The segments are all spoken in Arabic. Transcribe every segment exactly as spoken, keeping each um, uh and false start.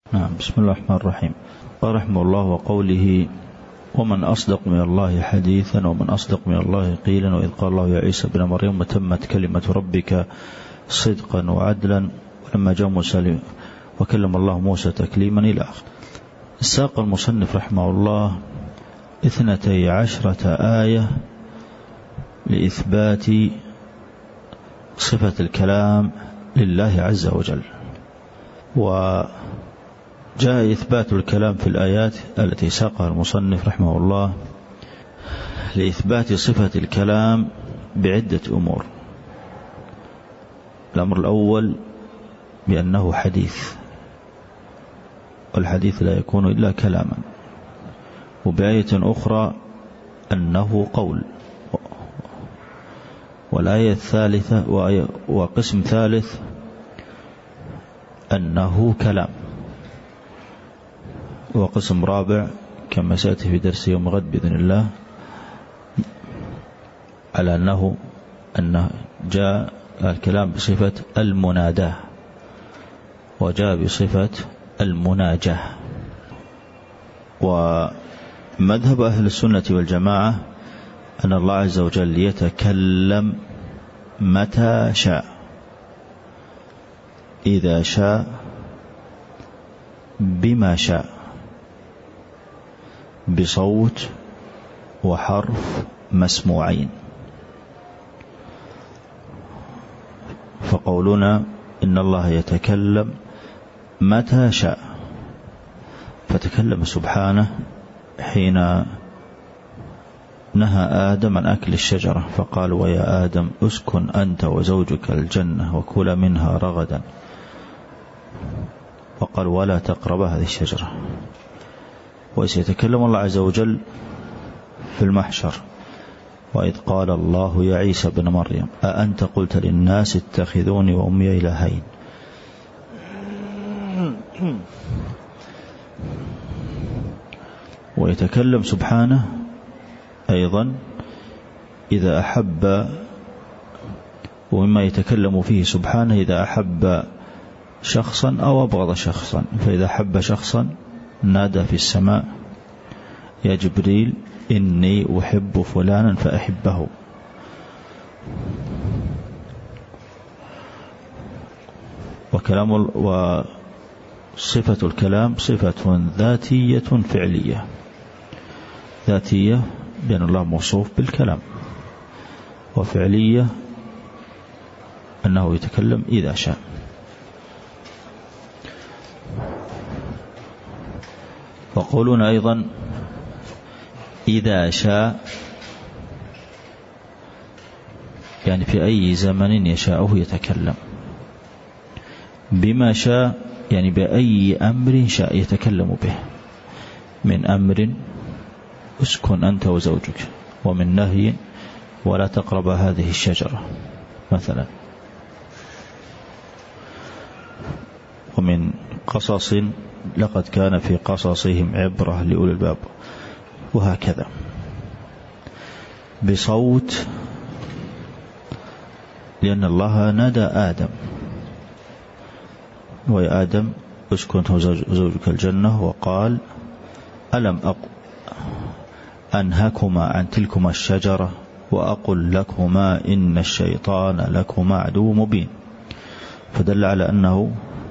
نعم. بسم الله الرحمن الرحيم. قال رحمه الله: وقوله: ومن أصدق من الله حديثا ومن أصدق من الله قيلا، وإذ قال الله يا عيسى ابن مريم وتمت كلمة ربك صدقا وعدلا ولما جاء موسى وكلم الله موسى تكليما إلى آخره. ساق المصنف رحمه الله اثنتي عشرة آية لإثبات صفة الكلام لله عز وجل، وجاء إثبات الكلام في الآيات التي ساقها المصنف رحمه الله لإثبات صفة الكلام بعدة أمور. الأمر الأول بأنه حديث، والحديث لا يكون إلا كلاما. وبآية أخرى أنه قول. والآية الثالثة وقسم ثالث أنه كلام. وقسم رابع كما سيأتي في درس يوم غد بإذن الله على أنه أنه جاء الكلام بصفة المناداة وجاء بصفة المناجاة. ومذهب أهل السنة والجماعة أن الله عز وجل يتكلم متى شاء، إذا شاء، بما شاء، بصوت وحرف مسموعين. فقولنا إن الله يتكلم متى شاء، فتكلم سبحانه حين نهى آدم عن أكل الشجرة فقال: ويا آدم اسكن أنت وزوجك الجنة وكلا منها رغدا، وقال: ولا تقرب هذه الشجرة. وسيتكلم الله عز وجل في المحشر: وإذ قال الله يا عيسى ابن مريم أأنت قلت للناس اتخذوني وأمي إلهين. ويتكلم سبحانه أيضا إذا أحب، ومما يتكلم فيه سبحانه إذا أحب شخصا أو أبغض شخصا. فإذا أحب شخصا نادى في السماء: يا جبريل إني أحب فلانا فأحبه. وكلام وصفة الكلام صفة ذاتية فعلية. ذاتية بأن الله موصوف بالكلام، وفعلية أنه يتكلم إذا شاء. وقولون أيضا إذا شاء، يعني في أي زمن يشاءه يتكلم. بما شاء يعني بأي أمر شاء يتكلم به، من أمر اسكن أنت وزوجك، ومن نهي ولا تقرب هذه الشجرة مثلا، ومن قصص لقد كان في قصصهم عبرة لأولي الباب، وهكذا. بصوت لأن الله نادى آدم: ويا آدم اسكن وزوجك الجنة، وقال: ألم أقل أنهكما عن تلكما الشجرة وأقل لكما إن الشيطان لكما عدو مبين. فدل على أنه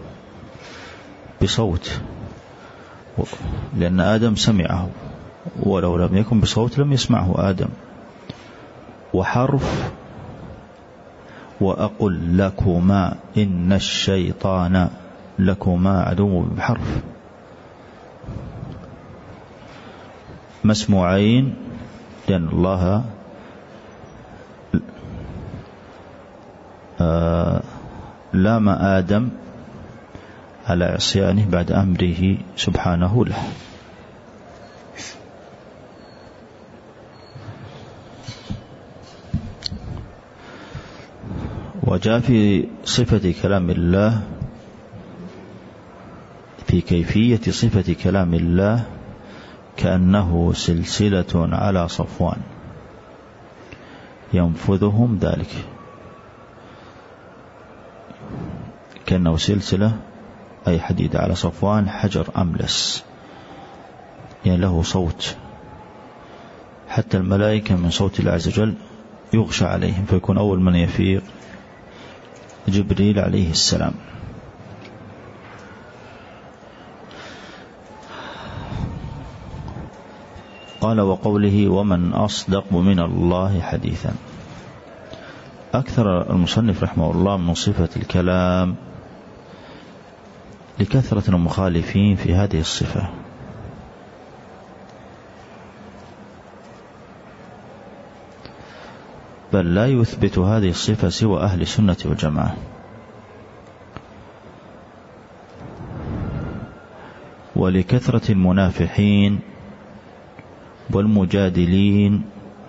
بصوت، لأن آدم سمعه، ولو لم يكن بصوت لم يسمعه آدم. وحرف: وأقل لكما إن الشيطان لكما عدو مبين، بحرف. مسموعين لأن الله لام آدم على عصيانه بعد أمره سبحانه له. وجاء في صفة كلام الله، في كيفية صفة كلام الله كأنه سلسلة على صفوان ينفذهم ذلك، كأنه سلسلة أي حديد على صفوان حجر أملس، يعني له صوت، حتى الملائكة من صوت الله عز وجل يغشى عليهم، فيكون أول من يفيق جبريل عليه السلام. قال وقوله ومن أصدق من الله حديثا. أكثر المصنف رحمه الله من صفة الكلام لكثرة المخالفين في هذه الصفة، بل لا يثبت هذه الصفة سوى أهل السنة والجماعة، ولكثرة المنافحين والمجادلين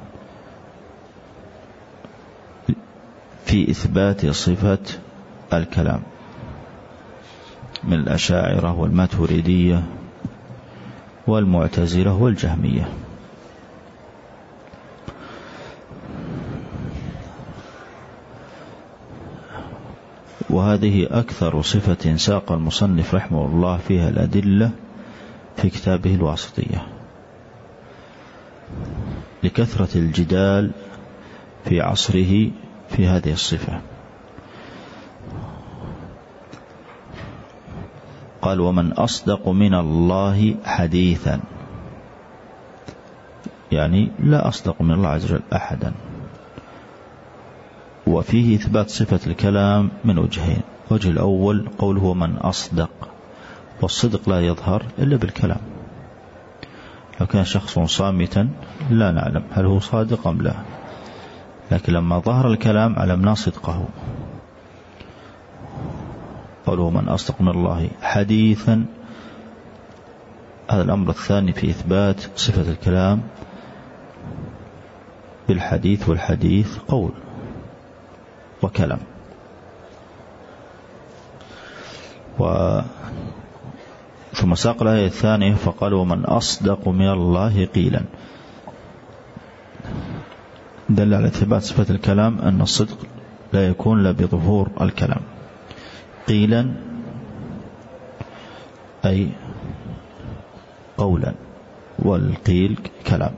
في إثبات صفة الكلام من الأشاعرة والماتريدية والمعتزلة والجهمية. وهذه أكثر صفة ساق المصنف رحمه الله فيها الأدلة في كتابه الواسطية، لكثرة الجدال في عصره في هذه الصفة. قال ومن أصدق من الله حديثا، يعني لا أصدق من الله عز وجل أحدا. وفيه إثبات صفة الكلام من وجهين: وجه الأول قوله من أصدق، والصدق لا يظهر إلا بالكلام. لو كان شخص صامتا لا نعلم هل هو صادق أم لا، لكن لما ظهر الكلام علمنا صدقه. قوله من أصدق من الله حديثا، هذا الأمر الثاني في إثبات صفة الكلام بالحديث، والحديث قول وكلام. و ثم ساق الآية الثانية فقال ومن أصدق من الله قيلا، دل على إثبات صفة الكلام أن الصدق لا يكون إلا بظهور الكلام. قيلا أي قولا، والقيل كلام.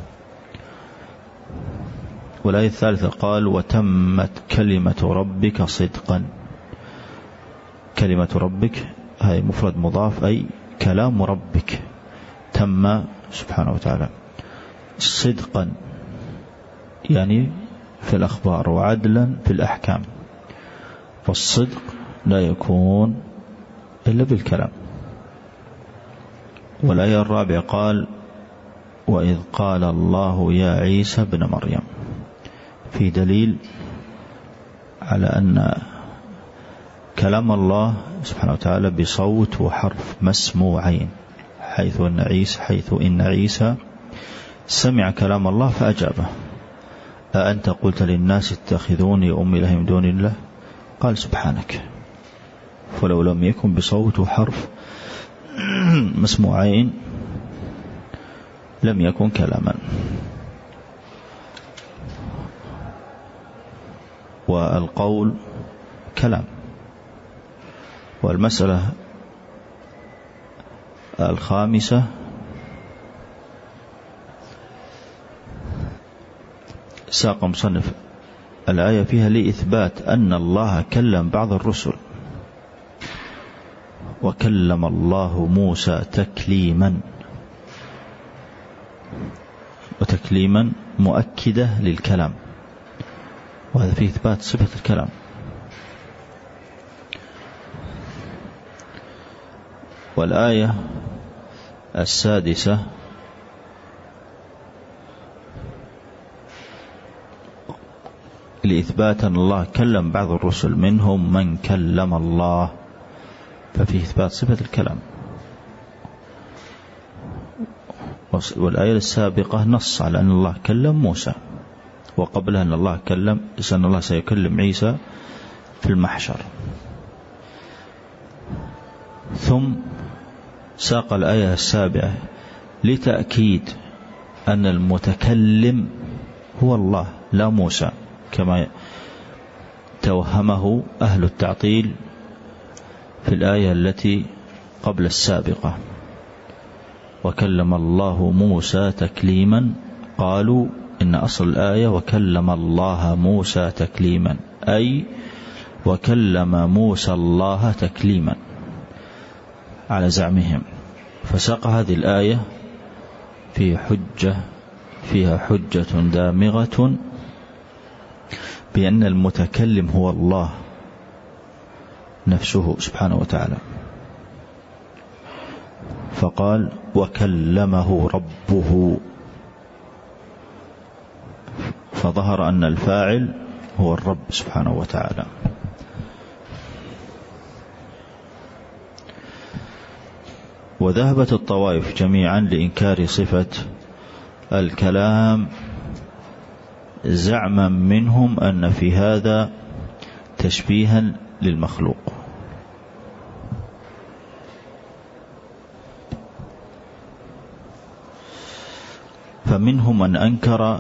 والآية الثالثة قال وتمت كلمة ربك صدقا. كلمة ربك هاي مفرد مضاف، أي كلام ربك تم سبحانه وتعالى صدقا، يعني في الأخبار، وعدلا في الأحكام. فالصدق لا يكون إلا بالكلام. والآية الرابعة قال وإذ قال الله يا عيسى بن مريم، في دليل على أن كلام الله سبحانه وتعالى بصوت وحرف مسموعين، حيث أن عيسى حيث إن عيسى سمع كلام الله فأجابه: أأنت قلت للناس اتخذوني أمي إلهي من دون الله؟ قال سبحانك. فلو لم يكن بصوت وحرف مسموعين لم يكن كلاما. والقول كلام. والمسألة الخامسة ساق مصنف الآية فيها لإثبات أن الله كلم بعض الرسل، وكلم الله موسى تكليما، وتكليما مؤكدة للكلام، وهذا فيه إثبات صفة الكلام. والآية السادسة لإثبات أن الله كلم بعض الرسل، منهم من كلم الله، ففيه إثبات صفة الكلام. والآية السابقة نص على أن الله كلم موسى، وقبلها أن الله كلم أن الله سيكلم عيسى في المحشر. ثم ساق الآية السابعة لتأكيد أن المتكلم هو الله لا موسى، كما توهمه أهل التعطيل في الآية التي قبل السابقة: وكلم الله موسى تكليما. قالوا إن أصل الآية وكلم الله موسى تكليما، أي وكلم موسى الله تكليما على زعمهم. فساق هذه الآية في حجة فيها حجة دامغة بأن المتكلم هو الله نفسه سبحانه وتعالى، فقال وكلمه ربه، فظهر أن الفاعل هو الرب سبحانه وتعالى. وذهبت الطوائف جميعا لإنكار صفة الكلام، زعما منهم أن في هذا تشبيها للمخلوق. فمنهم من أنكر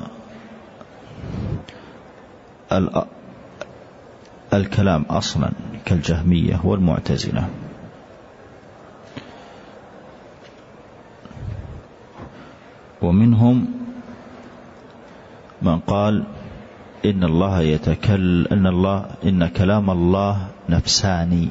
الكلام أصلا كالجهمية والمعتزلة، ومنهم من قال إن الله يتكلم إن الله إن كلام الله نفساني.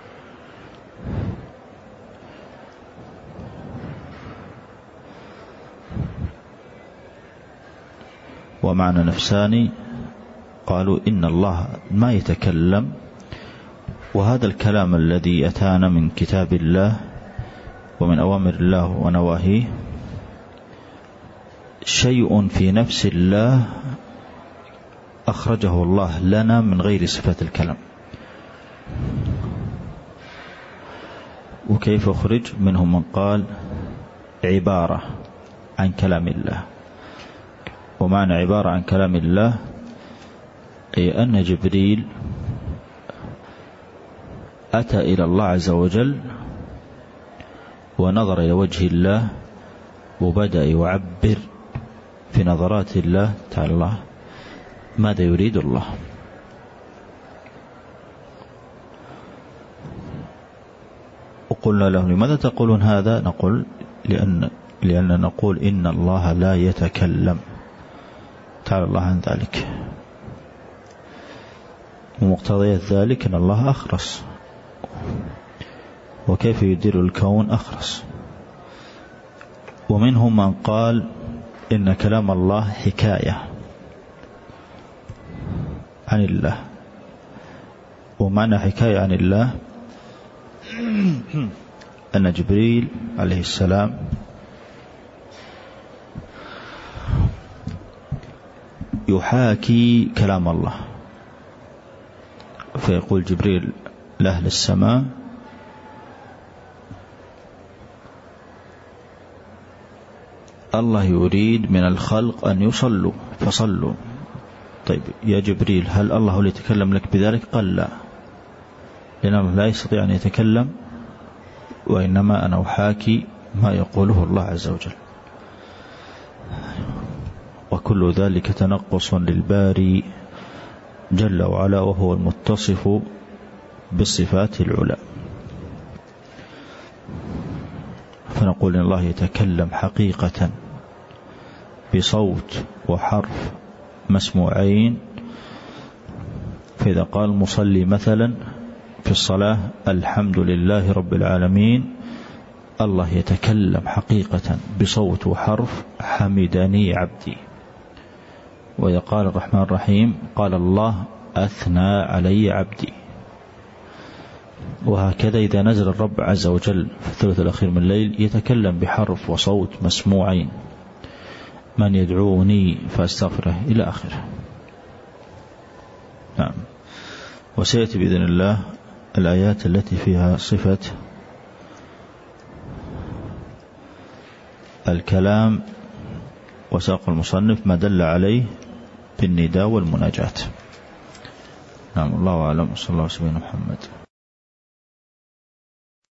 ومعنى نفساني قالوا إن الله ما يتكلم، وهذا الكلام الذي أتانا من كتاب الله ومن أوامر الله ونواهيه شيء في نفس الله أخرجه الله لنا من غير صفة الكلام. وكيف أخرج؟ منهم من قال عبارة عن كلام الله. ومعنى عبارة عن كلام الله أي أن جبريل أتى إلى الله عز وجل ونظر إلى وجه الله وبدأ يعبر في نظرات الله تعالى الله ماذا يريد الله. وقلنا له لماذا تقولون هذا؟ نقول لأن لأن نقول إن الله لا يتكلم تعالى الله عن ذلك، ومقتضيات ذلك أن الله أخرس، وكيف يدير الكون أخرس. ومنهم من قال إن كلام الله حكاية عن الله. ومعنى حكاية عن الله أن جبريل عليه السلام يحاكي كلام الله، فيقول جبريل لأهل السماء الله يريد من الخلق أن يصلوا فصلوا. طيب يا جبريل هل الله اللي يتكلم لك بذلك؟ قال لا، لأن الله لا يستطيع أن يتكلم، وإنما أنا أحاكي ما يقوله الله عز وجل. وكل ذلك تنقص للباري جل وعلا، وهو المتصف بالصفات العلى. فنقول إن الله يتكلم حقيقة بصوت وحرف مسموعين. فإذا قال مصلي مثلا في الصلاة الحمد لله رب العالمين، الله يتكلم حقيقة بصوت وحرف حمدني عبدي. وإذا قال الرحمن الرحيم قال الله أثنى علي عبدي. وهكذا إذا نزل الرب عز وجل في الثلث الأخير من الليل يتكلم بحرف وصوت مسموعين: من يدعوني فاستغفره إلى آخره. نعم. وسيأتي بإذن الله الآيات التي فيها صفة الكلام، وساق المصنف ما دل عليه بالنداء والمناجاة. نعم. الله أعلم. صلى الله عليه وسلم محمد.